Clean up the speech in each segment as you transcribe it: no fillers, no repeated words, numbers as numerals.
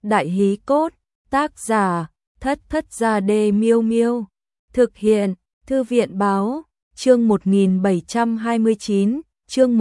Đại hí cốt, tác giả, Thất Thất Gia Đê Miêu Miêu. Thực hiện, Thư viện báo, chương 1729, chương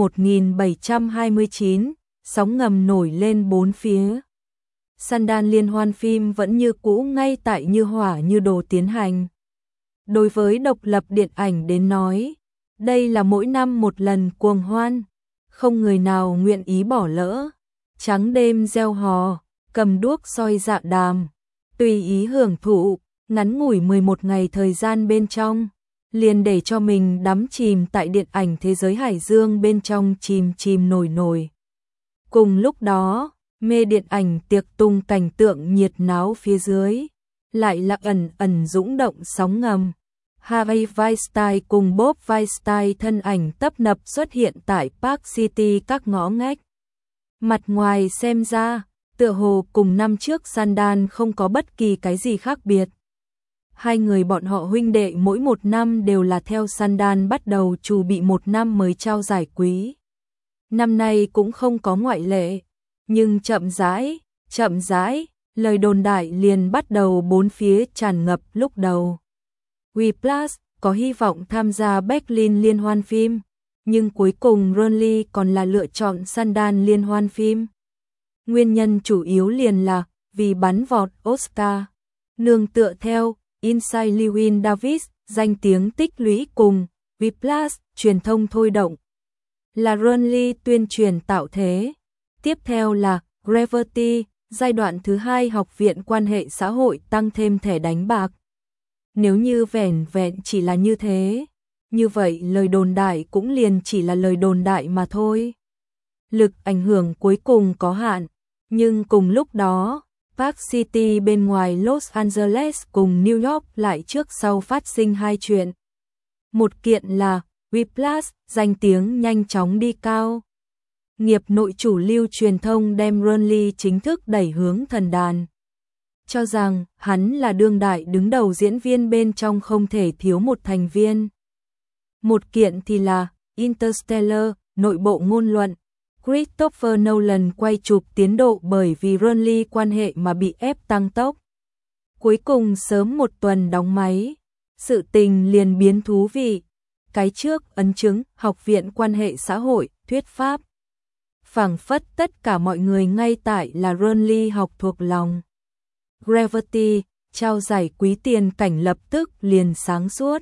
1729, sóng ngầm nổi lên bốn phía. Sandal liên hoan phim vẫn như cũ ngay tại như hỏa như đồ tiến hành. Đối với độc lập điện ảnh đến nói, đây là mỗi năm một lần cuồng hoan, không người nào nguyện ý bỏ lỡ. Trắng đêm gieo hò, cầm đuốc soi dạ đàm, tùy ý hưởng thụ, ngắn ngủi 11 ngày thời gian bên trong, liền để cho mình đắm chìm tại điện ảnh thế giới hải dương bên trong chìm nổi. Cùng lúc đó, mê điện ảnh tiệc tùng cảnh tượng nhiệt náo phía dưới, lại là ẩn dũng động sóng ngầm. Harvey Weinstein cùng Bob Weinstein thân ảnh tấp nập xuất hiện tại Park City các ngõ ngách. Mặt ngoài xem ra, tựa hồ cùng năm trước Sandal không có bất kỳ cái gì khác biệt. Hai người bọn họ huynh đệ mỗi một năm đều là theo Sandal bắt đầu chuẩn bị một năm mới trao giải quý. Năm nay cũng không có ngoại lệ, nhưng chậm rãi, lời đồn đại liền bắt đầu bốn phía tràn ngập lúc đầu. Whiplash có hy vọng tham gia Berlin liên hoan phim, nhưng cuối cùng Ronly còn là lựa chọn Sandal liên hoan phim. Nguyên nhân chủ yếu liền là vì bắn vọt Oscar. Nương tựa theo Inside Llewyn Davis, danh tiếng tích lũy cùng Whiplash truyền thông thôi động, là Ronly tuyên truyền tạo thế. Tiếp theo là Gravity, giai đoạn thứ 2 học viện quan hệ xã hội tăng thêm thẻ đánh bạc. Nếu như vẻn chỉ là như thế, như vậy lời đồn đại cũng liền chỉ là lời đồn đại mà thôi. Lực ảnh hưởng cuối cùng có hạn, nhưng cùng lúc đó, Park City bên ngoài Los Angeles cùng New York lại trước sau phát sinh hai chuyện. Một kiện là Whiplash danh tiếng nhanh chóng đi cao. Nghiệp nội chủ lưu truyền thông đem Ronly chính thức đẩy hướng thần đàn, cho rằng hắn là đương đại đứng đầu diễn viên bên trong không thể thiếu một thành viên. Một kiện thì là Interstellar, nội bộ ngôn luận. Christopher Nolan quay chụp tiến độ bởi vì Ronly quan hệ mà bị ép tăng tốc. Cuối cùng sớm một tuần đóng máy, sự tình liền biến thú vị. Cái trước ấn chứng học viện quan hệ xã hội, thuyết pháp. Phảng phất tất cả mọi người ngay tại là Ronly học thuộc lòng. Gravity, trao giải quý tiền cảnh lập tức liền sáng suốt.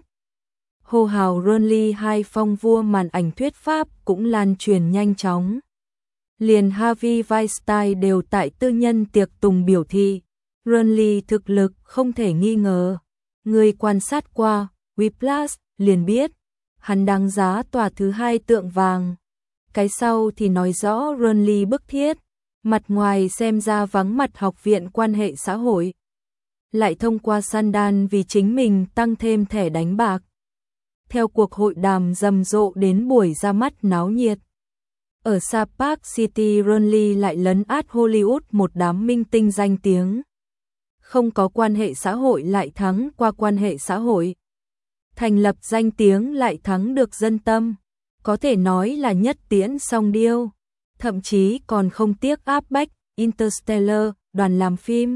Hô hào Ronly hai phong vua màn ảnh thuyết pháp cũng lan truyền nhanh chóng. Liền Harvey Weinstein đều tại tư nhân tiệc tùng biểu thị, Ronly thực lực không thể nghi ngờ. Người quan sát qua Whiplash liền biết, hắn đáng giá tòa thứ 2 tượng vàng. Cái sau thì nói rõ Ronly bức thiết, mặt ngoài xem ra vắng mặt học viện quan hệ xã hội, lại thông qua Sandal vì chính mình tăng thêm thẻ đánh bạc. Theo cuộc hội đàm rầm rộ đến buổi ra mắt náo nhiệt. Ở xa Park City, Ronly lại lấn át Hollywood một đám minh tinh danh tiếng. Không có quan hệ xã hội lại thắng qua quan hệ xã hội. Thành lập danh tiếng lại thắng được dân tâm. Có thể nói là nhất tiễn song điêu. Thậm chí còn không tiếc áp bách Interstellar, đoàn làm phim.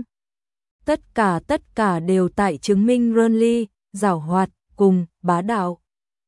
Tất cả đều tại chứng minh Ronly giàu hoạt cùng bá đạo.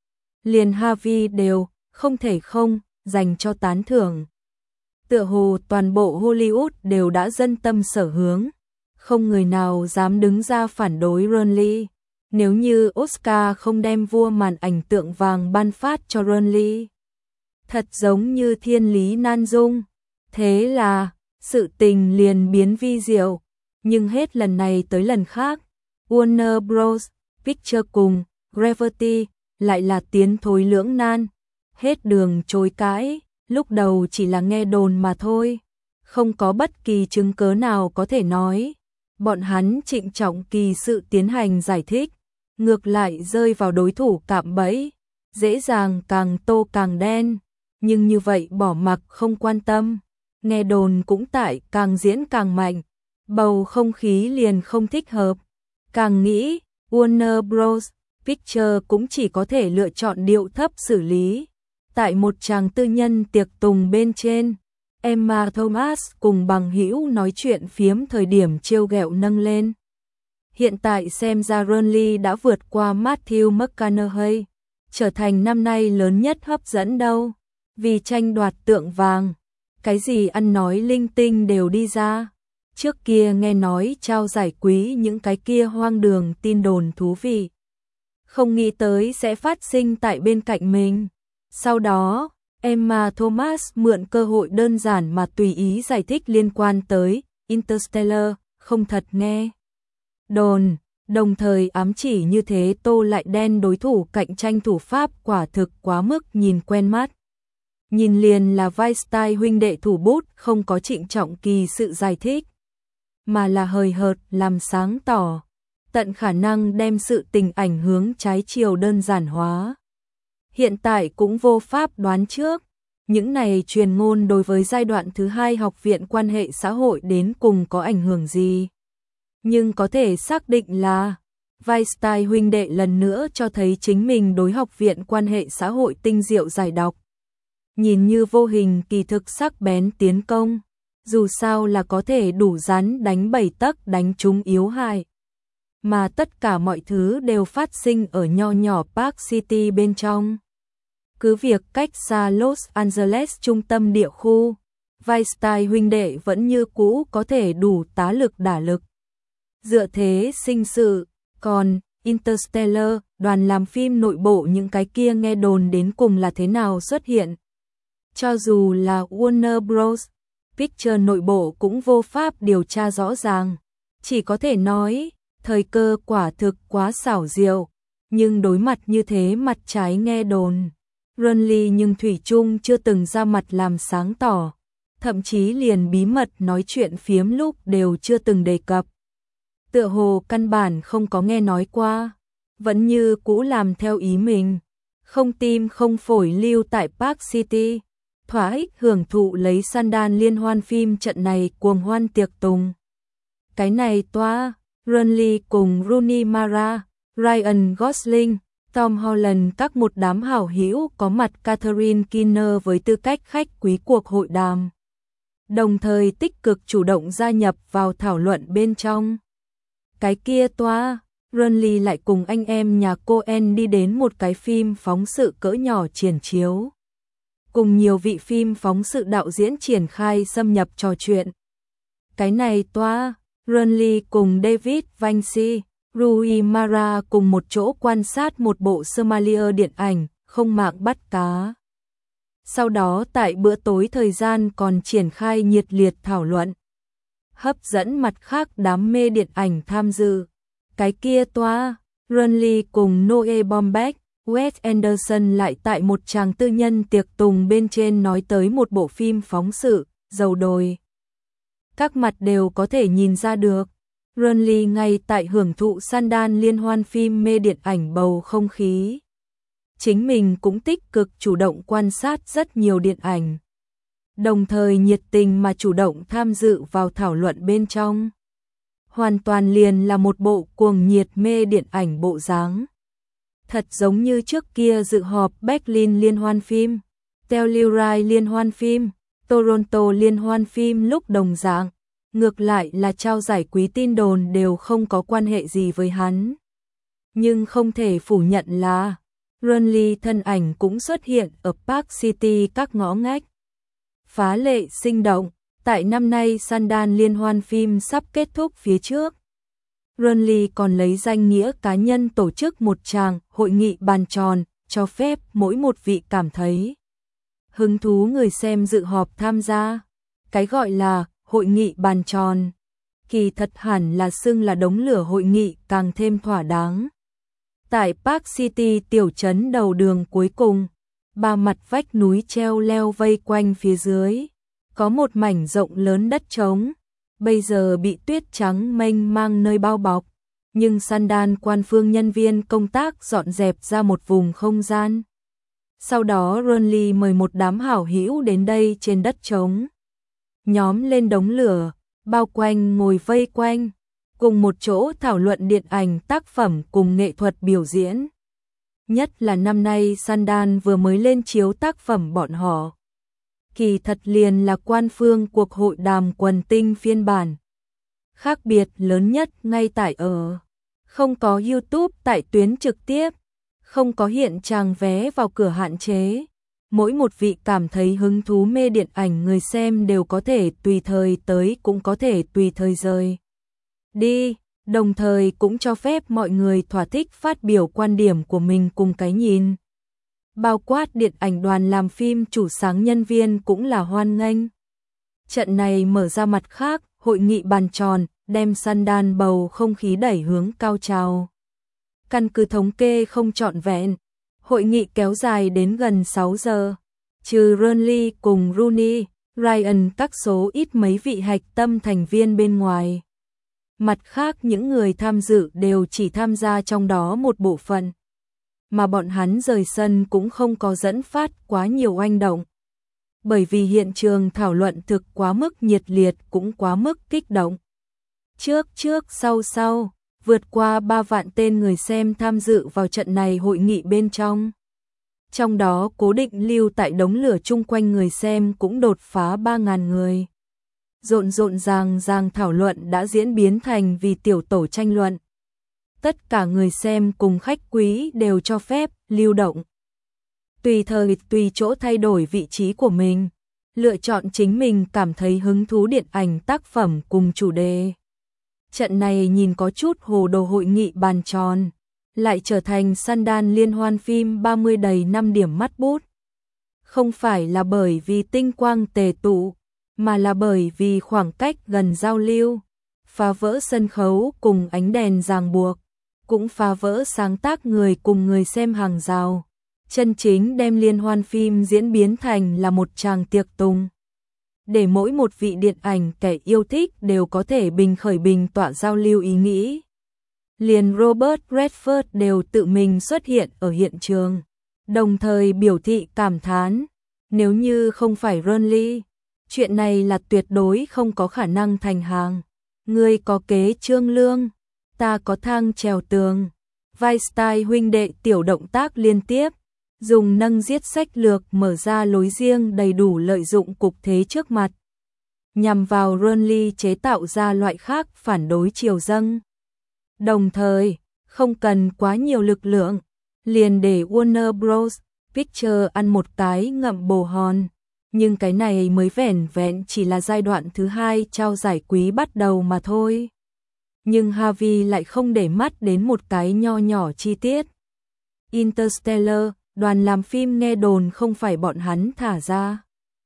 Liền Harvey đều không thể không dành cho tán thưởng. Tựa hồ toàn bộ Hollywood đều đã dân tâm sở hướng, không người nào dám đứng ra phản đối Ronly. Nếu như Oscar không đem vua màn ảnh tượng vàng ban phát cho Ronly, thật giống như thiên lý nan dung. Thế là sự tình liền biến vi diệu. Nhưng hết lần này tới lần khác, Warner Bros. Pictures cùng Gravity lại là tiến thối lưỡng nan, hết đường chối cãi. Lúc đầu chỉ là nghe đồn mà thôi, không có bất kỳ chứng cớ nào có thể nói. Bọn hắn trịnh trọng kỳ sự tiến hành giải thích, ngược lại rơi vào đối thủ cạm bẫy, dễ dàng càng tô càng đen. Nhưng như vậy bỏ mặc không quan tâm, nghe đồn cũng tại càng diễn càng mạnh, bầu không khí liền không thích hợp. Càng nghĩ, Warner Bros. Pictures cũng chỉ có thể lựa chọn điệu thấp xử lý. Tại một tràng tư nhân tiệc tùng bên trên, Emma Thomas cùng bằng hữu nói chuyện phiếm thời điểm trêu ghẹo nâng lên. Hiện tại xem ra Burnley đã vượt qua Matthew McConaughey, trở thành năm nay lớn nhất hấp dẫn đâu, vì tranh đoạt tượng vàng. Cái gì ăn nói linh tinh đều đi ra. Trước kia nghe nói trao giải quý những cái kia hoang đường tin đồn thú vị. Không nghĩ tới sẽ phát sinh tại bên cạnh mình. Sau đó, Emma Thomas mượn cơ hội đơn giản mà tùy ý giải thích liên quan tới Interstellar, không thật nghe đồn, đồng thời ám chỉ như thế tô lại đen đối thủ cạnh tranh thủ Pháp quả thực quá mức nhìn quen mắt. Nhìn liền là Weinstein huynh đệ thủ bút không có trịnh trọng kỳ sự giải thích, mà là hời hợt làm sáng tỏ, tận khả năng đem sự tình ảnh hướng trái chiều đơn giản hóa. Hiện tại cũng vô pháp đoán trước, những này truyền ngôn đối với giai đoạn thứ hai học viện quan hệ xã hội đến cùng có ảnh hưởng gì. Nhưng có thể xác định là Weinstein huynh đệ lần nữa cho thấy chính mình đối học viện quan hệ xã hội tinh diệu giải đọc. Nhìn như vô hình kỳ thực sắc bén tiến công, dù sao là có thể đủ rắn đánh 7 tấc đánh trúng yếu hại. Mà tất cả mọi thứ đều phát sinh ở nho nhỏ Park City bên trong. Cứ việc cách xa Los Angeles trung tâm địa khu, Weinstein huynh đệ vẫn như cũ có thể đủ tá lực đả lực. Dựa thế sinh sự, còn Interstellar, đoàn làm phim nội bộ những cái kia nghe đồn đến cùng là thế nào xuất hiện. Cho dù là Warner Bros. Pictures nội bộ cũng vô pháp điều tra rõ ràng, chỉ có thể nói, thời cơ quả thực quá xảo diệu, nhưng đối mặt như thế mặt trái nghe đồn. Burnley nhưng thủy chung chưa từng ra mặt làm sáng tỏ, thậm chí liền bí mật nói chuyện phiếm lúc đều chưa từng đề cập. Tựa hồ căn bản không có nghe nói qua, vẫn như cũ làm theo ý mình, không tim không phổi lưu tại Park City, thỏa ích hưởng thụ lấy Sundance liên hoan phim trận này cuồng hoan tiệc tùng. Cái này toa, Burnley cùng Rooney Mara, Ryan Gosling, Tom Holland các một đám hảo hữu có mặt Catherine Keener với tư cách khách quý cuộc hội đàm. Đồng thời tích cực chủ động gia nhập vào thảo luận bên trong. Cái kia toa, Burnley lại cùng anh em nhà Coen đi đến một cái phim phóng sự cỡ nhỏ triển chiếu. Cùng nhiều vị phim phóng sự đạo diễn triển khai xâm nhập trò chuyện. Cái này toa, Burnley cùng David Vinci, Rui Mara cùng một chỗ quan sát một bộ Somalia điện ảnh, không mạng bắt cá. Sau đó tại bữa tối thời gian còn triển khai nhiệt liệt thảo luận. Hấp dẫn mặt khác đám mê điện ảnh tham dự. Cái kia toa, Burnley cùng Noah Baumbach, Wes Anderson lại tại một tràng tư nhân tiệc tùng bên trên nói tới một bộ phim phóng sự, dầu đồi. Các mặt đều có thể nhìn ra được. Burnley ngay tại hưởng thụ Sundance liên hoan phim mê điện ảnh bầu không khí. Chính mình cũng tích cực chủ động quan sát rất nhiều điện ảnh. Đồng thời nhiệt tình mà chủ động tham dự vào thảo luận bên trong. Hoàn toàn liền là một bộ cuồng nhiệt mê điện ảnh bộ dáng. Thật giống như trước kia dự họp Berlin liên hoan phim, Telluride liên hoan phim, Toronto liên hoan phim lúc đồng dạng. Ngược lại là trao giải quý tin đồn đều không có quan hệ gì với hắn. Nhưng không thể phủ nhận là Burnley thân ảnh cũng xuất hiện ở Park City các ngõ ngách. Phá lệ sinh động, tại năm nay Sundance liên hoan phim sắp kết thúc phía trước. Burnley còn lấy danh nghĩa cá nhân tổ chức một tràng hội nghị bàn tròn, cho phép mỗi một vị cảm thấy hứng thú người xem dự họp tham gia. Cái gọi là hội nghị bàn tròn, kỳ thật hẳn là xưng là đống lửa hội nghị càng thêm thỏa đáng. Tại Park City tiểu trấn đầu đường cuối cùng, ba mặt vách núi treo leo vây quanh phía dưới, có một mảnh rộng lớn đất trống, bây giờ bị tuyết trắng mênh mang nơi bao bọc, nhưng Sundance quan phương nhân viên công tác dọn dẹp ra một vùng không gian. Sau đó Burnley mời một đám hảo hữu đến đây trên đất trống. Nhóm lên đống lửa, bao quanh ngồi vây quanh, cùng một chỗ thảo luận điện ảnh tác phẩm cùng nghệ thuật biểu diễn. Nhất là năm nay Sundance vừa mới lên chiếu tác phẩm bọn họ. kỳ thật liền là quan phương cuộc hội đàm quần tinh phiên bản. Khác biệt lớn nhất ngay tại ở không có YouTube tại tuyến trực tiếp, không có hiện trạng vé vào cửa hạn chế. Mỗi một vị cảm thấy hứng thú mê điện ảnh người xem đều có thể tùy thời tới cũng có thể tùy thời rời đi, đồng thời cũng cho phép mọi người thỏa thích phát biểu quan điểm của mình cùng cái nhìn. Bao quát điện ảnh đoàn làm phim chủ sáng nhân viên cũng là hoan nghênh. Trận này mở ra mặt khác, hội nghị bàn tròn, đem Sundance bầu không khí đẩy hướng cao trào. Căn cứ thống kê không trọn vẹn, hội nghị kéo dài đến gần 6 giờ. Trừ Burnley cùng Rooney, Ryan các số ít mấy vị hạch tâm thành viên bên ngoài. Mặt khác những người tham dự đều chỉ tham gia trong đó một bộ phận. Mà bọn hắn rời sân cũng không có dẫn phát quá nhiều oanh động. Bởi vì hiện trường thảo luận thực quá mức nhiệt liệt cũng quá mức kích động. Trước sau, vượt qua 3 vạn tên người xem tham dự vào trận này hội nghị bên trong. Trong đó cố định lưu tại đống lửa chung quanh người xem cũng đột phá 3.000 người. Rộn ràng thảo luận đã diễn biến thành vì tiểu tổ tranh luận. Tất cả người xem cùng khách quý đều cho phép lưu động. Tùy thời tùy chỗ thay đổi vị trí của mình, lựa chọn chính mình cảm thấy hứng thú điện ảnh tác phẩm cùng chủ đề. Trận này nhìn có chút hồ đồ hội nghị bàn tròn, lại trở thành Sundance liên hoan phim 30 đầy 5 điểm mắt bút. Không phải là bởi vì tinh quang tề tụ, mà là bởi vì khoảng cách gần giao lưu, phá vỡ sân khấu cùng ánh đèn ràng buộc, cũng phá vỡ sáng tác người cùng người xem hàng rào. Chân chính đem liên hoan phim diễn biến thành là một tràng tiệc tùng. Để mỗi một vị điện ảnh kẻ yêu thích đều có thể bình khởi bình tọa giao lưu ý nghĩ. Liền Robert Redford đều tự mình xuất hiện ở hiện trường, đồng thời biểu thị cảm thán, nếu như không phải Burnley, chuyện này là tuyệt đối không có khả năng thành hàng. Ngươi có kế trương lương, ta có thang trèo tường. Weinstein huynh đệ tiểu động tác liên tiếp, dùng nâng giết sách lược mở ra lối riêng đầy đủ lợi dụng cục thế trước mặt, nhằm vào Burnley chế tạo ra loại khác phản đối triều dâng. Đồng thời, không cần quá nhiều lực lượng, liền để Warner Bros. Pictures ăn một cái ngậm bồ hòn. Nhưng cái này mới vẻn vẹn chỉ là giai đoạn thứ 2 trao giải quý bắt đầu mà thôi. Nhưng Harvey lại không để mắt đến một cái nho nhỏ chi tiết. Interstellar, đoàn làm phim nghe đồn không phải bọn hắn thả ra.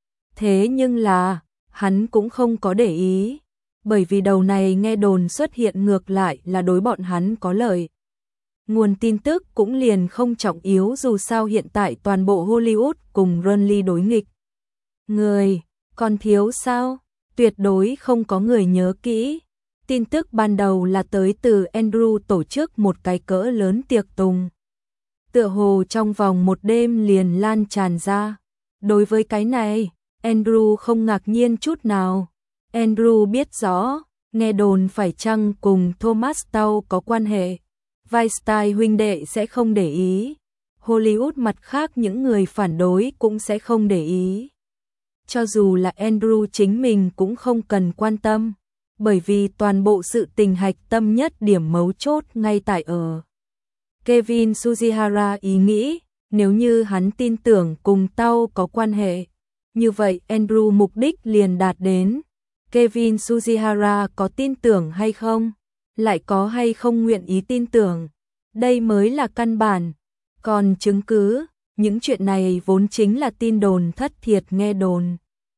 Thế nhưng là, hắn cũng không có để ý. Bởi vì đầu này nghe đồn xuất hiện ngược lại là đối bọn hắn có lợi. Nguồn tin tức cũng liền không trọng yếu dù sao hiện tại toàn bộ Hollywood cùng Burnley đối nghịch. Người, còn thiếu sao? Tuyệt đối không có người nhớ kỹ. Tin tức ban đầu là tới từ Andrew tổ chức một cái cỡ lớn tiệc tùng. Tựa hồ trong vòng một đêm liền lan tràn ra. Đối với cái này, Andrew không ngạc nhiên chút nào. Andrew biết rõ, nghe đồn phải chăng cùng Thomas Tau có quan hệ. Weinstein huynh đệ sẽ không để ý. Hollywood mặt khác những người phản đối cũng sẽ không để ý. Cho dù là Andrew chính mình cũng không cần quan tâm. Bởi vì toàn bộ sự tình hạch tâm nhất điểm mấu chốt ngay tại ở. Kevin Sujihara ý nghĩ, nếu như hắn tin tưởng cùng Tau có quan hệ, như vậy Andrew mục đích liền đạt đến. Kevin Sujihara có tin tưởng hay không? Lại có hay không nguyện ý tin tưởng? Đây mới là căn bản. Còn chứng cứ, những chuyện này vốn chính là tin đồn thất thiệt nghe đồn.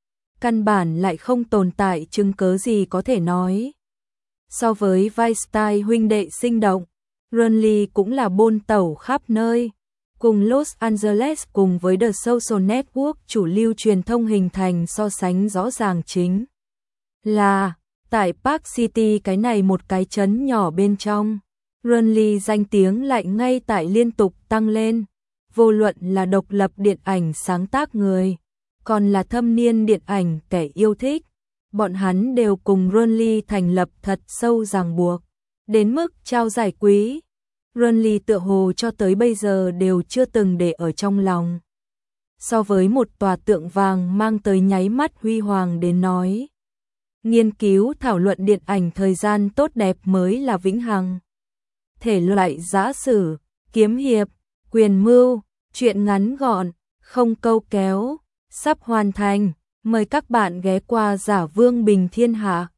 Căn bản lại không tồn tại chứng cứ gì có thể nói. So với Weinstein huynh đệ sinh động, Burnley cũng là bôn tẩu khắp nơi. Cùng Los Angeles cùng với The Social Network chủ lưu truyền thông hình thành so sánh rõ ràng chính là tại Park City cái này một cái trấn nhỏ bên trong. Burnley danh tiếng lại ngay tại liên tục tăng lên. Vô luận là độc lập điện ảnh sáng tác người, còn là thâm niên điện ảnh kẻ yêu thích, bọn hắn đều cùng Burnley thành lập thật sâu ràng buộc. Đến mức trao giải quý, Burnley tựa hồ cho tới bây giờ đều chưa từng để ở trong lòng. so với một tòa tượng vàng mang tới nháy mắt huy hoàng đến nói. Nghiên cứu thảo luận điện ảnh thời gian tốt đẹp mới là vĩnh hằng. Thể loại giã sử, kiếm hiệp, quyền mưu, truyện ngắn gọn, không câu kéo, sắp hoàn thành. Mời các bạn ghé qua Giả Vương Bình Thiên Hạ.